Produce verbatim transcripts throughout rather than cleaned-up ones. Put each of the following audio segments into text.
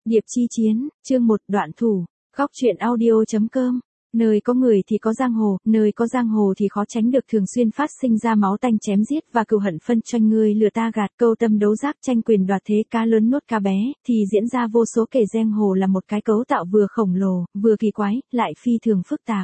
Điệp chi chiến, chương một đoạn thủ, góc truyện audio.com. Nơi có người thì có giang hồ, nơi có giang hồ thì khó tránh được thường xuyên phát sinh ra máu tanh chém giết và cừu hận phân tranh, ngươi lừa ta gạt, câu tâm đấu giác, tranh quyền đoạt thế, cá lớn nuốt cá bé, thì diễn ra vô số kể. Giang hồ là một cái cấu tạo vừa khổng lồ, vừa kỳ quái, lại phi thường phức tạp.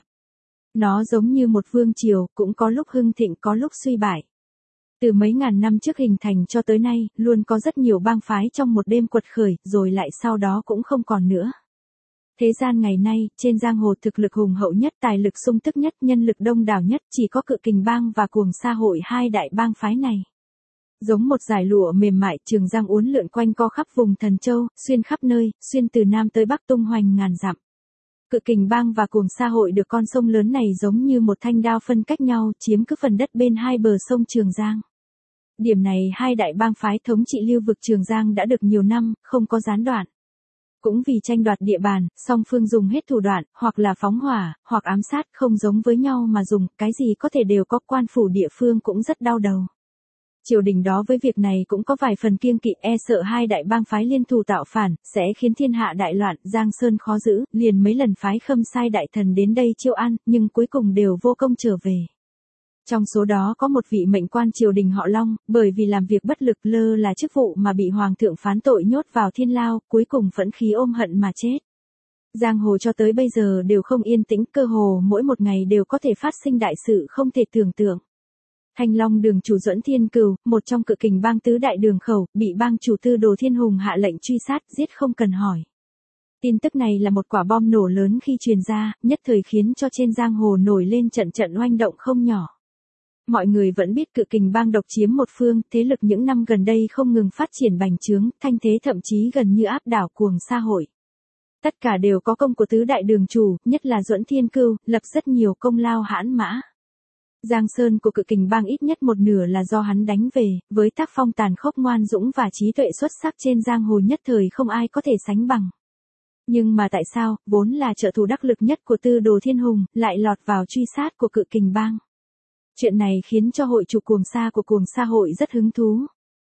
Nó giống như một vương triều, cũng có lúc hưng thịnh, có lúc suy bại. Từ mấy ngàn năm trước hình thành cho tới nay, luôn có rất nhiều bang phái trong một đêm quật khởi, rồi lại sau đó cũng không còn nữa. Thế gian ngày nay, trên giang hồ thực lực hùng hậu nhất, tài lực sung túc nhất, nhân lực đông đảo nhất, chỉ có Cự Kình Bang và Cuồng Sa Hội, hai đại bang phái này. Giống một dải lụa mềm mại, trường giang uốn lượn quanh co khắp vùng Thần Châu, xuyên khắp nơi, xuyên từ Nam tới Bắc, tung hoành ngàn dặm. Cự Kình Bang và Cuồng Sa Hội được con sông lớn này giống như một thanh đao phân cách nhau, chiếm cứ phần đất bên hai bờ sông Trường Giang. Điểm này hai đại bang phái thống trị lưu vực Trường Giang đã được nhiều năm, không có gián đoạn. Cũng vì tranh đoạt địa bàn, song phương dùng hết thủ đoạn, hoặc là phóng hỏa, hoặc ám sát, không giống với nhau mà dùng, cái gì có thể đều có. Quan phủ địa phương cũng rất đau đầu. Triều đình đó với việc này cũng có vài phần kiêng kỵ, e sợ hai đại bang phái liên thủ tạo phản, sẽ khiến thiên hạ đại loạn, giang sơn khó giữ, liền mấy lần phái Khâm Sai đại thần đến đây chiêu an, nhưng cuối cùng đều vô công trở về. Trong số đó có một vị mệnh quan triều đình họ Long, bởi vì làm việc bất lực lơ là chức vụ mà bị hoàng thượng phán tội nhốt vào thiên lao, cuối cùng phẫn khí ôm hận mà chết. Giang hồ cho tới bây giờ đều không yên tĩnh, cơ hồ mỗi một ngày đều có thể phát sinh đại sự không thể tưởng tượng. Thanh Long đường chủ Duẫn Thiên Cừu, một trong Cự Kình Bang tứ đại đường khẩu, bị bang chủ Tư Đồ Thiên Hùng hạ lệnh truy sát, giết không cần hỏi. Tin tức này là một quả bom nổ lớn khi truyền ra, nhất thời khiến cho trên giang hồ nổi lên trận trận oanh động không nhỏ. Mọi người vẫn biết Cự Kình Bang độc chiếm một phương, thế lực những năm gần đây không ngừng phát triển bành trướng, thanh thế thậm chí gần như áp đảo Cuồng Sa Hội. Tất cả đều có công của tứ đại đường chủ, nhất là Duẫn Thiên Cừu, lập rất nhiều công lao hãn mã. Giang sơn của Cự Kình Bang ít nhất một nửa là do hắn đánh về, với tác phong tàn khốc ngoan dũng và trí tuệ xuất sắc trên giang hồ nhất thời không ai có thể sánh bằng. Nhưng mà tại sao, vốn là trợ thủ đắc lực nhất của Tư Đồ Thiên Hùng, lại lọt vào truy sát của Cự Kình Bang? Chuyện này khiến cho hội chủ Cuồng Sa của Cuồng Sa Hội rất hứng thú.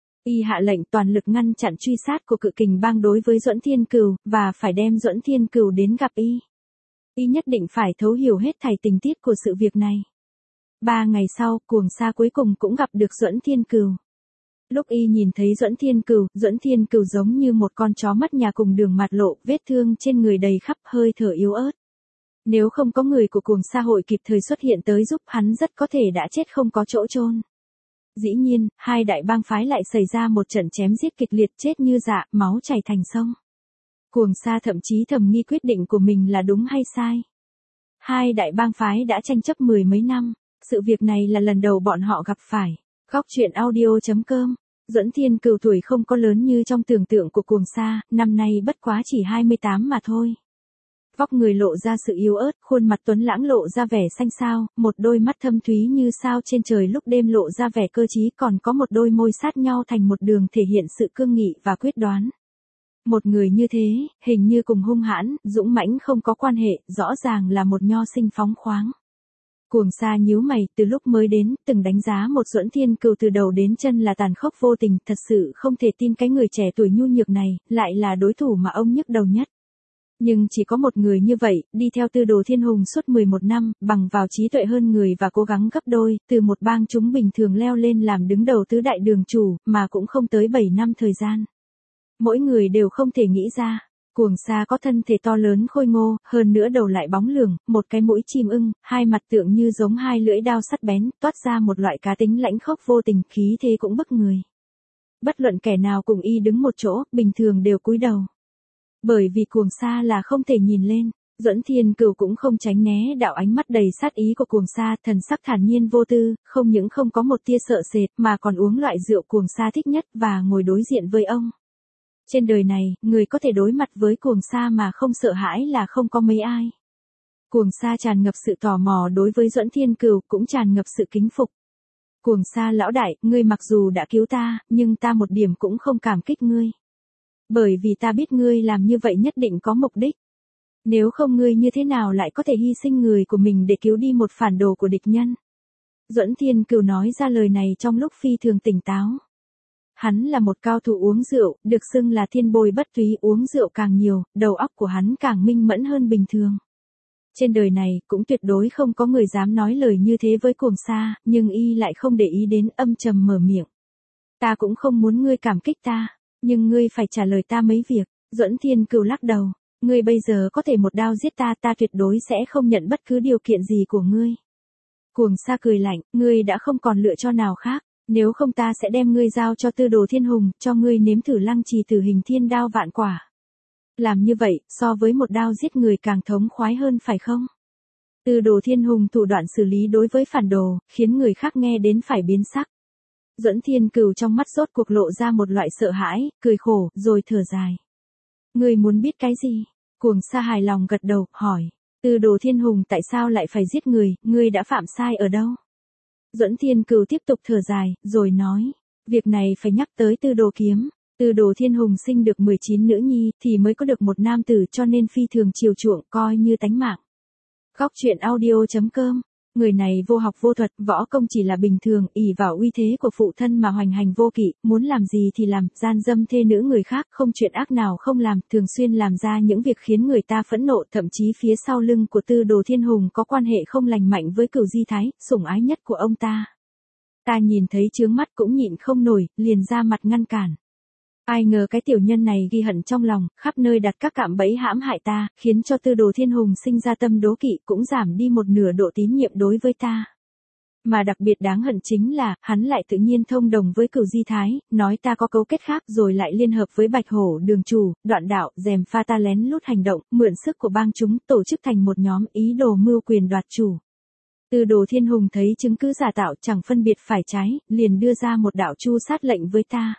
Y hạ lệnh toàn lực ngăn chặn truy sát của Cự Kình Bang đối với Duẫn Thiên Cừu, và phải đem Duẫn Thiên Cừu đến gặp Y. Y nhất định phải thấu hiểu hết thảy tình tiết của sự việc này. Ba ngày sau, Cuồng Sa cuối cùng cũng gặp được Duẫn Thiên Cừu. Lúc Y nhìn thấy Duẫn Thiên Cừu, Duẫn Thiên Cừu giống như một con chó mất nhà cùng đường mạt lộ, vết thương trên người đầy khắp, hơi thở yếu ớt. Nếu không có người của Cuồng Sa Hội kịp thời xuất hiện tới giúp, hắn rất có thể đã chết không có chỗ chôn. Dĩ nhiên, hai đại bang phái lại xảy ra một trận chém giết kịch liệt, chết như dạ, máu chảy thành sông. Cuồng Sa thậm chí thầm nghi quyết định của mình là đúng hay sai. Hai đại bang phái đã tranh chấp mười mấy năm, sự việc này là lần đầu bọn họ gặp phải. Góc truyện audio.com. Duẫn Thiên Cừu tuổi không có lớn như trong tưởng tượng của Cuồng Sa, năm nay bất quá chỉ hai mươi tám mà thôi. Vóc người lộ ra sự yếu ớt, khuôn mặt tuấn lãng lộ ra vẻ xanh xao, một đôi mắt thâm thúy như sao trên trời lúc đêm lộ ra vẻ cơ trí, còn có một đôi môi sát nhau thành một đường thể hiện sự cương nghị và quyết đoán. Một người như thế, hình như cùng hung hãn, dũng mãnh không có quan hệ, rõ ràng là một nho sinh phóng khoáng. Cuồng Sa nhíu mày, từ lúc mới đến, từng đánh giá một Duẫn Thiên Cừu từ đầu đến chân là tàn khốc vô tình, thật sự không thể tin cái người trẻ tuổi nhu nhược này, lại là đối thủ mà ông nhức đầu nhất. Nhưng chỉ có một người như vậy, đi theo Tư Đồ Thiên Hùng suốt mười một năm, bằng vào trí tuệ hơn người và cố gắng gấp đôi, từ một bang chúng bình thường leo lên làm đứng đầu tứ đại đường chủ, mà cũng không tới bảy năm thời gian. Mỗi người đều không thể nghĩ ra. Cuồng Sa có thân thể to lớn khôi ngô, hơn nữa đầu lại bóng lường, một cái mũi chim ưng, hai mặt tượng như giống hai lưỡi đao sắc bén, toát ra một loại cá tính lãnh khốc vô tình, khí thế cũng bức người. Bất luận kẻ nào cùng Y đứng một chỗ, bình thường đều cúi đầu. Bởi vì Cuồng Sa là không thể nhìn lên, Duẫn Thiên Cừu cũng không tránh né đạo ánh mắt đầy sát ý của Cuồng Sa, thần sắc thản nhiên vô tư, không những không có một tia sợ sệt mà còn uống loại rượu Cuồng Sa thích nhất và ngồi đối diện với ông. Trên đời này, người có thể đối mặt với Cuồng Sa mà không sợ hãi là không có mấy ai. Cuồng Sa tràn ngập sự tò mò đối với Duẫn Thiên Cừu, cũng tràn ngập sự kính phục. Cuồng Sa lão đại, ngươi mặc dù đã cứu ta, nhưng ta một điểm cũng không cảm kích ngươi. Bởi vì ta biết ngươi làm như vậy nhất định có mục đích. Nếu không ngươi như thế nào lại có thể hy sinh người của mình để cứu đi một phản đồ của địch nhân. Duẫn Thiên Cừu nói ra lời này trong lúc phi thường tỉnh táo. hắn là một cao thủ uống rượu, được xưng là thiên bồi bất túy, uống rượu càng nhiều, đầu óc của hắn càng minh mẫn hơn bình thường. Trên đời này, cũng tuyệt đối không có người dám nói lời như thế với Cuồng Sa, nhưng y lại không để ý đến, âm trầm mở miệng. Ta cũng không muốn ngươi cảm kích ta, nhưng ngươi phải trả lời ta mấy việc. Duẫn Thiên Cửu lắc đầu, ngươi bây giờ có thể một đao giết ta, ta tuyệt đối sẽ không nhận bất cứ điều kiện gì của ngươi. Cuồng Sa cười lạnh, ngươi đã không còn lựa chọn nào khác, nếu không ta sẽ đem ngươi giao cho Tư Đồ Thiên Hùng, cho ngươi nếm thử lăng trì tử hình thiên đao vạn quả. Làm như vậy, so với một đao giết người càng thống khoái hơn phải không? Tư Đồ Thiên Hùng thủ đoạn xử lý đối với phản đồ, khiến người khác nghe đến phải biến sắc. Duẫn Thiên Cửu trong mắt rốt cuộc lộ ra một loại sợ hãi, cười khổ, rồi thở dài. Ngươi muốn biết cái gì? Cuồng Sa hài lòng gật đầu, hỏi. Tư Đồ Thiên Hùng tại sao lại phải giết người, ngươi đã phạm sai ở đâu? Duẫn Thiên Cửu tiếp tục thở dài, rồi nói. Việc này phải nhắc tới Tư Đồ Kiếm. Tư Đồ Thiên Hùng sinh được mười chín nữ nhi, thì mới có được một nam tử, cho nên phi thường chiều chuộng, coi như tánh mạng. Góc truyện audio chấm com. Người này vô học vô thuật, võ công chỉ là bình thường, ỷ vào uy thế của phụ thân mà hoành hành vô kỵ, muốn làm gì thì làm, gian dâm thê nữ người khác, không chuyện ác nào không làm, thường xuyên làm ra những việc khiến người ta phẫn nộ, thậm chí phía sau lưng của Tư Đồ Thiên Hùng có quan hệ không lành mạnh với Cửu Di Thái, sủng ái nhất của ông ta. Ta nhìn thấy chướng mắt cũng nhịn không nổi, liền ra mặt ngăn cản. Ai ngờ cái tiểu nhân này ghi hận trong lòng, khắp nơi đặt các cạm bẫy hãm hại ta, khiến cho Tư Đồ Thiên Hùng sinh ra tâm đố kỵ, cũng giảm đi một nửa độ tín nhiệm đối với ta. Mà đặc biệt đáng hận chính là, hắn lại tự nhiên thông đồng với Cửu Di Thái, nói ta có cấu kết khác rồi lại liên hợp với Bạch Hổ Đường Chủ, Đoạn Đạo, dèm pha ta lén lút hành động, mượn sức của bang chúng, tổ chức thành một nhóm ý đồ mưu quyền đoạt chủ. Tư Đồ Thiên Hùng thấy chứng cứ giả tạo chẳng phân biệt phải trái, liền đưa ra một đạo chu sát lệnh với ta.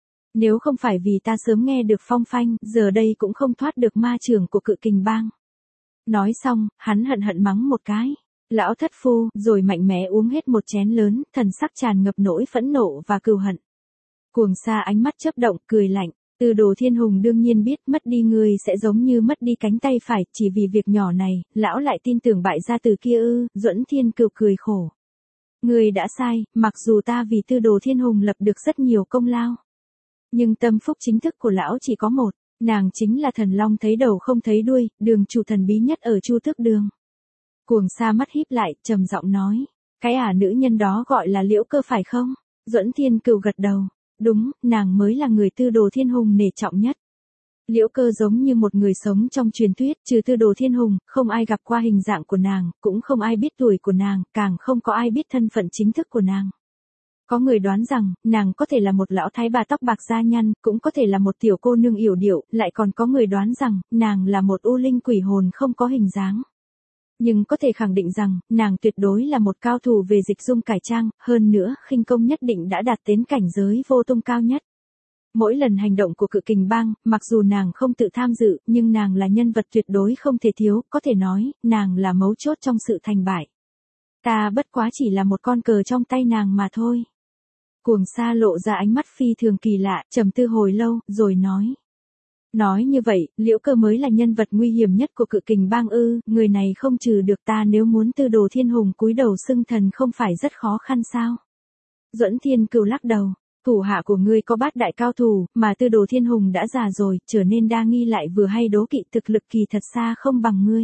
Nếu không phải vì ta sớm nghe được phong phanh, giờ đây cũng không thoát được ma trưởng của Cự Kình Bang. Nói xong, hắn hận hận mắng một cái. Lão thất phu, rồi mạnh mẽ uống hết một chén lớn, thần sắc tràn ngập nỗi phẫn nộ và cừu hận. Cuồng Sa ánh mắt chớp động, cười lạnh. Tư Đồ Thiên Hùng đương nhiên biết mất đi người sẽ giống như mất đi cánh tay phải, chỉ vì việc nhỏ này, lão lại tin tưởng bại gia tử kia ư? Duẫn Thiên Cửu cười khổ. Người đã sai, mặc dù ta vì Tư Đồ Thiên Hùng lập được rất nhiều công lao. Nhưng tâm phúc chính thức của lão chỉ có một, nàng chính là thần long thấy đầu không thấy đuôi, đường chủ thần bí nhất ở Chu Tước Đường. Cuồng Sa mắt híp lại, trầm giọng nói, cái ả nữ nhân đó gọi là Liễu Cơ phải không? Duẫn Thiên Cửu gật đầu, đúng, nàng mới là người Tư Đồ Thiên Hùng nể trọng nhất. Liễu Cơ giống như một người sống trong truyền thuyết, trừ Tư Đồ Thiên Hùng, không ai gặp qua hình dạng của nàng, cũng không ai biết tuổi của nàng, càng không có ai biết thân phận chính thức của nàng. Có người đoán rằng, nàng có thể là một lão thái bà tóc bạc da nhăn, cũng có thể là một tiểu cô nương yểu điệu, lại còn có người đoán rằng, nàng là một u linh quỷ hồn không có hình dáng. Nhưng có thể khẳng định rằng, nàng tuyệt đối là một cao thủ về dịch dung cải trang, hơn nữa, khinh công nhất định đã đạt đến cảnh giới vô tung cao nhất. Mỗi lần hành động của Cự Kình Bang, mặc dù nàng không tự tham dự, nhưng nàng là nhân vật tuyệt đối không thể thiếu, có thể nói, nàng là mấu chốt trong sự thành bại. Ta bất quá chỉ là một con cờ trong tay nàng mà thôi. Cuồng Sa lộ ra ánh mắt phi thường kỳ lạ, trầm tư hồi lâu, rồi nói. Nói như vậy, Liễu Cơ mới là nhân vật nguy hiểm nhất của Cự Kình Bang ư? Người này không trừ được ta, nếu muốn Tư Đồ Thiên Hùng cúi đầu xưng thần không phải rất khó khăn sao? Duẫn Thiên Cửu lắc đầu, thủ hạ của ngươi có bát đại cao thủ, mà Tư Đồ Thiên Hùng đã già rồi, trở nên đa nghi lại vừa hay đố kỵ, thực lực kỳ thật xa không bằng ngươi.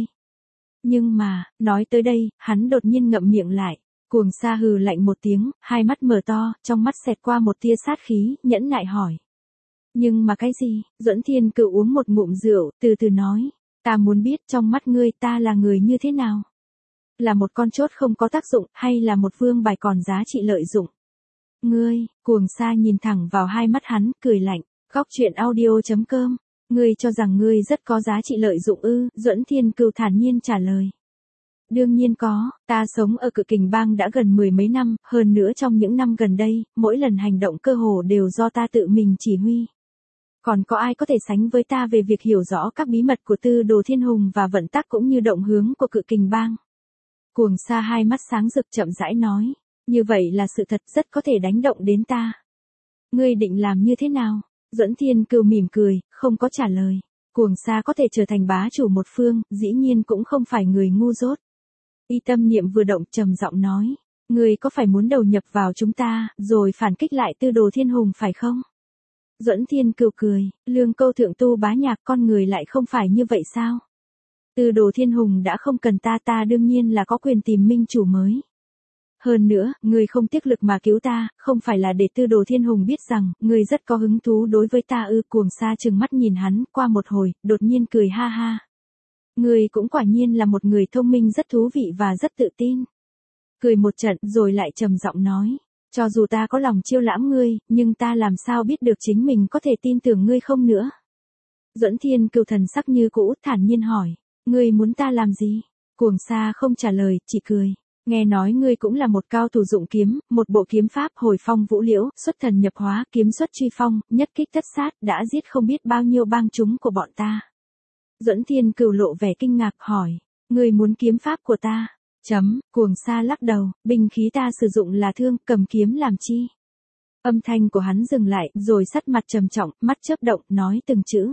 Nhưng mà, nói tới đây, hắn đột nhiên ngậm miệng lại. Cuồng Sa hừ lạnh một tiếng, hai mắt mở to, trong mắt xẹt qua một tia sát khí, nhẫn nại hỏi. Nhưng mà cái gì? Duẫn Thiên Cửu uống một ngụm rượu, từ từ nói. Ta muốn biết trong mắt ngươi ta là người như thế nào? Là một con chốt không có tác dụng, hay là một vương bài còn giá trị lợi dụng? Ngươi, Cuồng Sa nhìn thẳng vào hai mắt hắn, cười lạnh. Góc truyện audio chấm com. Ngươi cho rằng ngươi rất có giá trị lợi dụng ư? Duẫn Thiên Cửu thản nhiên trả lời. Đương nhiên có, ta sống ở Cự Kình Bang đã gần mười mấy năm, hơn nữa trong những năm gần đây, mỗi lần hành động cơ hồ đều do ta tự mình chỉ huy. Còn có ai có thể sánh với ta về việc hiểu rõ các bí mật của Tư Đồ Thiên Hùng và vận tắc cũng như động hướng của Cự Kình Bang? Cuồng Sa hai mắt sáng rực chậm rãi nói, như vậy là sự thật rất có thể đánh động đến ta. Ngươi định làm như thế nào? Duẫn Thiên Cửu mỉm cười, không có trả lời. Cuồng Sa có thể trở thành bá chủ một phương, dĩ nhiên cũng không phải người ngu dốt. Y tâm niệm vừa động trầm giọng nói, Ngươi có phải muốn đầu nhập vào chúng ta, rồi phản kích lại Tư Đồ Thiên Hùng phải không? Duẫn Thiên Cửu cười, lương câu thượng tu bá nhạc, con người lại không phải như vậy sao? Tư Đồ Thiên Hùng đã không cần ta, ta đương nhiên là có quyền tìm minh chủ mới. Hơn nữa, ngươi không tiếc lực mà cứu ta, không phải là để Tư Đồ Thiên Hùng biết rằng, ngươi rất có hứng thú đối với ta ư? Cuồng Sa trừng mắt nhìn hắn, qua một hồi, đột nhiên cười ha ha. Ngươi cũng quả nhiên là một người thông minh rất thú vị và rất tự tin. Cười một trận rồi lại trầm giọng nói, cho dù ta có lòng chiêu lãm ngươi, nhưng ta làm sao biết được chính mình có thể tin tưởng ngươi không nữa? Duẫn Thiên Cửu thần sắc như cũ, thản nhiên hỏi, ngươi muốn ta làm gì? Cuồng Sa không trả lời, chỉ cười. Nghe nói ngươi cũng là một cao thủ dụng kiếm, một bộ kiếm pháp hồi phong vũ liễu, xuất thần nhập hóa, kiếm xuất truy phong, nhất kích tất sát, đã giết không biết bao nhiêu bang chúng của bọn ta. Duẫn Thiên Cửu lộ vẻ kinh ngạc hỏi, ngươi muốn kiếm pháp của ta? Chấm, Cuồng Sa lắc đầu, binh khí ta sử dụng là thương, cầm kiếm làm chi? Âm thanh của hắn dừng lại, rồi sắc mặt trầm trọng, mắt chớp động, nói từng chữ.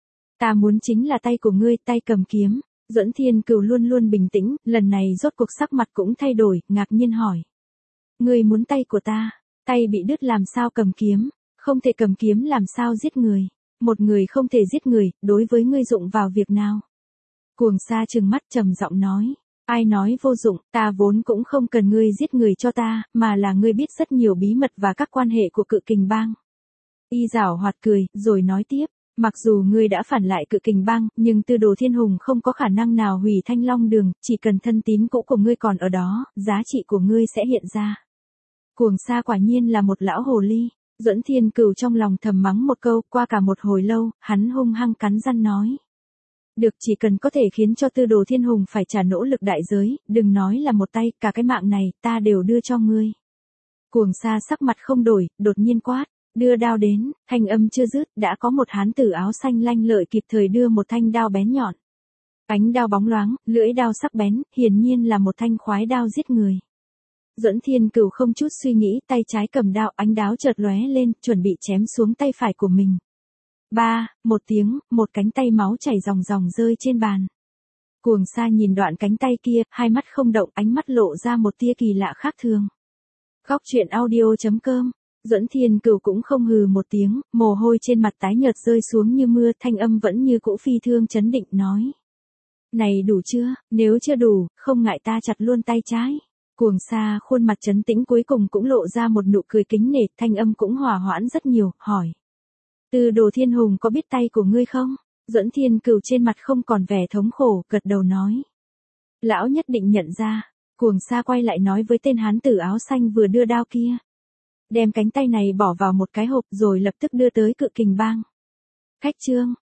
Ta muốn chính là tay của ngươi, tay cầm kiếm. Duẫn Thiên Cửu luôn luôn bình tĩnh, lần này rốt cuộc sắc mặt cũng thay đổi, ngạc nhiên hỏi. Ngươi muốn tay của ta? Tay bị đứt làm sao cầm kiếm? Không thể cầm kiếm làm sao giết người? Một người không thể giết người, đối với ngươi dụng vào việc nào? Cuồng Sa trừng mắt trầm giọng nói. Ai nói vô dụng, ta vốn cũng không cần ngươi giết người cho ta, mà là ngươi biết rất nhiều bí mật và các quan hệ của Cự Kình Bang. Y giảo hoạt cười, rồi nói tiếp. Mặc dù ngươi đã phản lại Cự Kình Bang, nhưng Tư Đồ Thiên Hùng không có khả năng nào hủy Thanh Long Đường, chỉ cần thân tín cũ của ngươi còn ở đó, giá trị của ngươi sẽ hiện ra. Cuồng Sa quả nhiên là một lão hồ ly. Duẫn Thiên Cửu trong lòng thầm mắng một câu, qua cả một hồi lâu, hắn hung hăng cắn răng nói. Được, chỉ cần có thể khiến cho Tư Đồ Thiên Hùng phải trả nỗ lực đại giới, đừng nói là một tay, cả cái mạng này, ta đều đưa cho ngươi. Cuồng Sa sắc mặt không đổi, đột nhiên quát. Đưa đao đến, thanh âm chưa dứt, đã có một hán tử áo xanh lanh lợi kịp thời đưa một thanh đao bén nhọn. Ánh đao bóng loáng, lưỡi đao sắc bén, hiển nhiên là một thanh khoái đao giết người. Duẫn Thiên Cửu không chút suy nghĩ, tay trái cầm đao, ánh đao chợt lóe lên, chuẩn bị chém xuống tay phải của mình. Ba, một tiếng, một cánh tay máu chảy ròng ròng rơi trên bàn. Cuồng Sa nhìn đoạn cánh tay kia, hai mắt không động, ánh mắt lộ ra một tia kỳ lạ khác thường. Góc truyện audio chấm com. Duẫn Thiên Cửu cũng không hừ một tiếng, mồ hôi trên mặt tái nhợt rơi xuống như mưa, thanh âm vẫn như cũ phi thương chấn định nói. Này đủ chưa, nếu chưa đủ, không ngại ta chặt luôn tay trái. Cuồng Sa khuôn mặt trấn tĩnh cuối cùng cũng lộ ra một nụ cười kính nể, thanh âm cũng hòa hoãn rất nhiều, hỏi. Tư Đồ Thiên Hùng có biết tay của ngươi không? Duẫn Thiên Cửu trên mặt không còn vẻ thống khổ, gật đầu nói. Lão nhất định nhận ra. Cuồng Sa quay lại nói với tên hán tử áo xanh vừa đưa đao kia. Đem cánh tay này bỏ vào một cái hộp rồi lập tức đưa tới Cự Kình Bang. Khách trương,